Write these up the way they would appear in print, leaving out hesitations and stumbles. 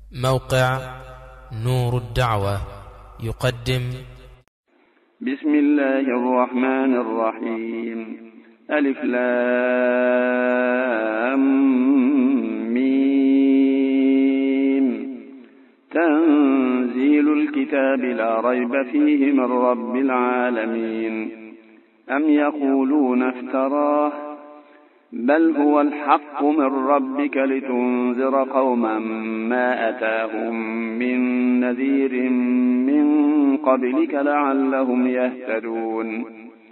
موقع نور الدعوة يقدم بسم الله الرحمن الرحيم. ألف لام ميم. تنزيل الكتاب لا ريب فيه من رب العالمين. أم يقولون افتراه بل هو الحق من ربك لتنذر قوما ما أتاهم من نذير من قبلك لعلهم يهتدون.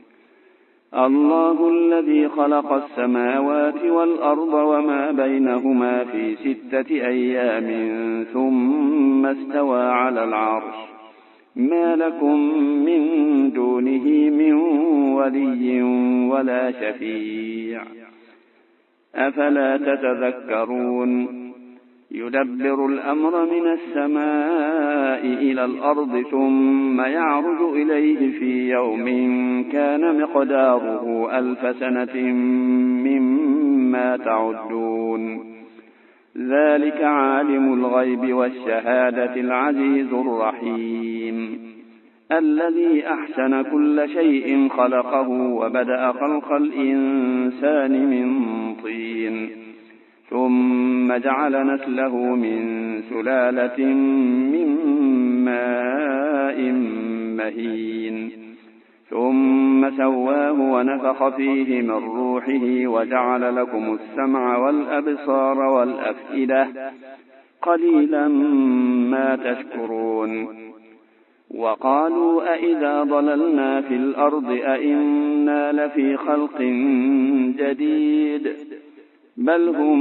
الله الذي خلق السماوات والأرض وما بينهما في 6 أيام ثم استوى على العرش. ما لكم من دونه من ولي ولا شفيع أفلا تتذكرون. يدبر الأمر من السماء إلى الأرض ثم يعرج إليه في يوم كان مقداره 1000 سنة مما تعدون. ذلك عالم الغيب والشهادة العزيز الرحيم الذي أحسن كل شيء خلقه وبدأ خلق الإنسان من طين ثم جعل نسله من سلالة من ماء مهين ثم سواه ونفخ فيه من روحه وجعل لكم السمع والأبصار والأفئدة قليلا ما تشكرون. وقالوا أئذا ضللنا في الأرض أئنا لفي خلق جديد بل هم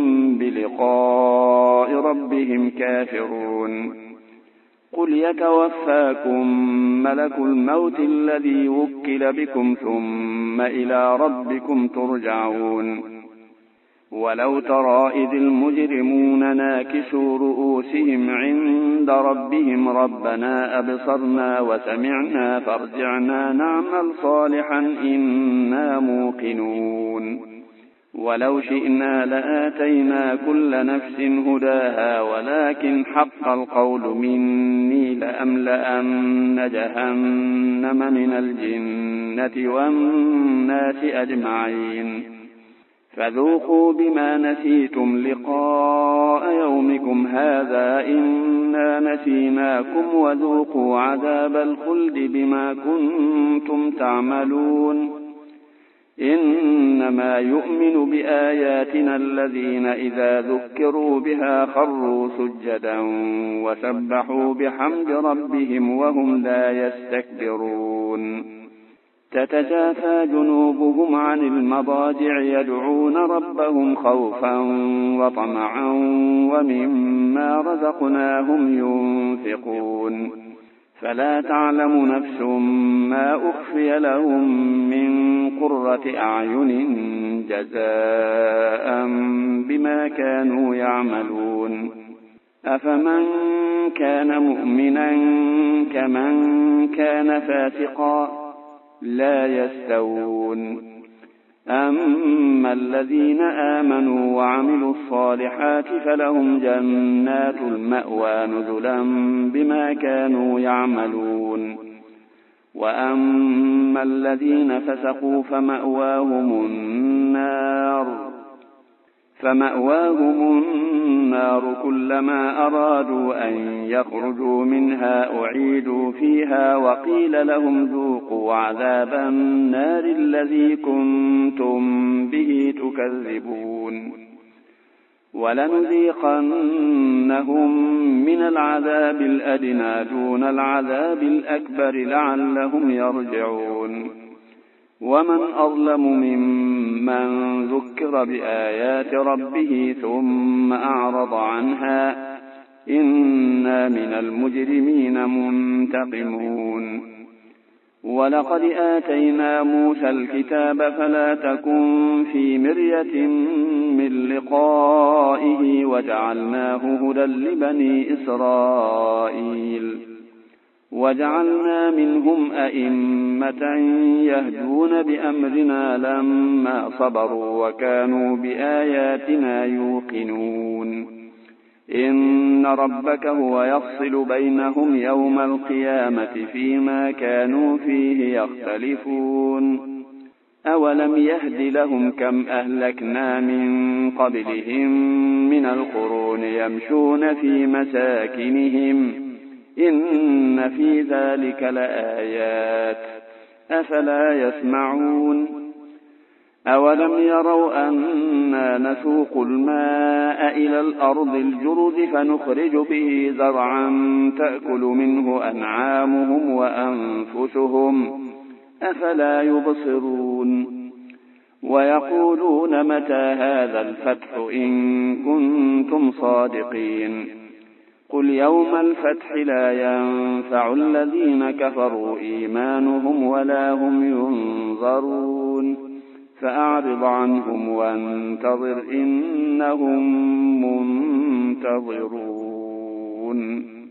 بلقاء ربهم كافرون. قل يتوفاكم ملك الموت الذي وكل بكم ثم إلى ربكم ترجعون. ولو ترى إذ المجرمون ناكسوا رؤوسهم عند ربهم ربنا أبصرنا وسمعنا فارجعنا نعمل صالحا إنا موقنون. ولو شئنا لآتينا كل نفس هداها ولكن حق القول مني لأملأن جهنم من الجنة والناس أجمعين. فذوقوا بما نسيتم لقاء يومكم هذا إنا نسيناكم وذوقوا عذاب الخلد بما كنتم تعملون. إنما يؤمن بآياتنا الذين إذا ذكروا بها خروا سجدا وسبحوا بحمد ربهم وهم لا يستكبرون. تتجافى جنوبهم عن المضاجع يدعون ربهم خوفا وطمعا ومما رزقناهم ينفقون. فلا تعلم نفس ما أخفي لهم من قرة أعين جزاء بما كانوا يعملون. أفمن كان مؤمنا كمن كان فاسقا لا يستوون. أما الذين آمنوا وعملوا الصالحات فلهم جنات المأوى نزلا بما كانوا يعملون. وأما الذين فسقوا فمأواهم النار كلما أرادوا أن يخرجوا منها أعيدوا فيها وقيل لهم ذوقوا عذاب النار الذي كنتم به تكذبون. ولنذيقنهم من العذاب الأدنى دون العذاب الأكبر لعلهم يرجعون. ومن أظلم ممن ذكر بآيات ربه ثم أعرض عنها إنا من المجرمين منتقمون. ولقد آتينا موسى الكتاب فلا تكن في مرية من لقائه وجعلناه هدى لبني إسرائيل. وجعلنا منهم أئمة يهدون بأمرنا لما صبروا وكانوا بآياتنا يوقنون. إن ربك هو يفصل بينهم يوم القيامة فيما كانوا فيه يختلفون أولم يهد لهم كم أهلكنا من قبلهم من القرون يمشون في مساكنهم إن في ذلك لآيات أفلا يسمعون أولم يروا أنا نسوق الماء إلى الأرض الجرز فنخرج به زرعا تأكل منه أنعامهم وأنفسهم أفلا يبصرون ويقولون متى هذا الفتح إن كنتم صادقين قل يوم الفتح لا ينفع الذين كفروا إيمانهم ولا هم ينظرون فأعرض عنهم وانتظر إنهم منتظرون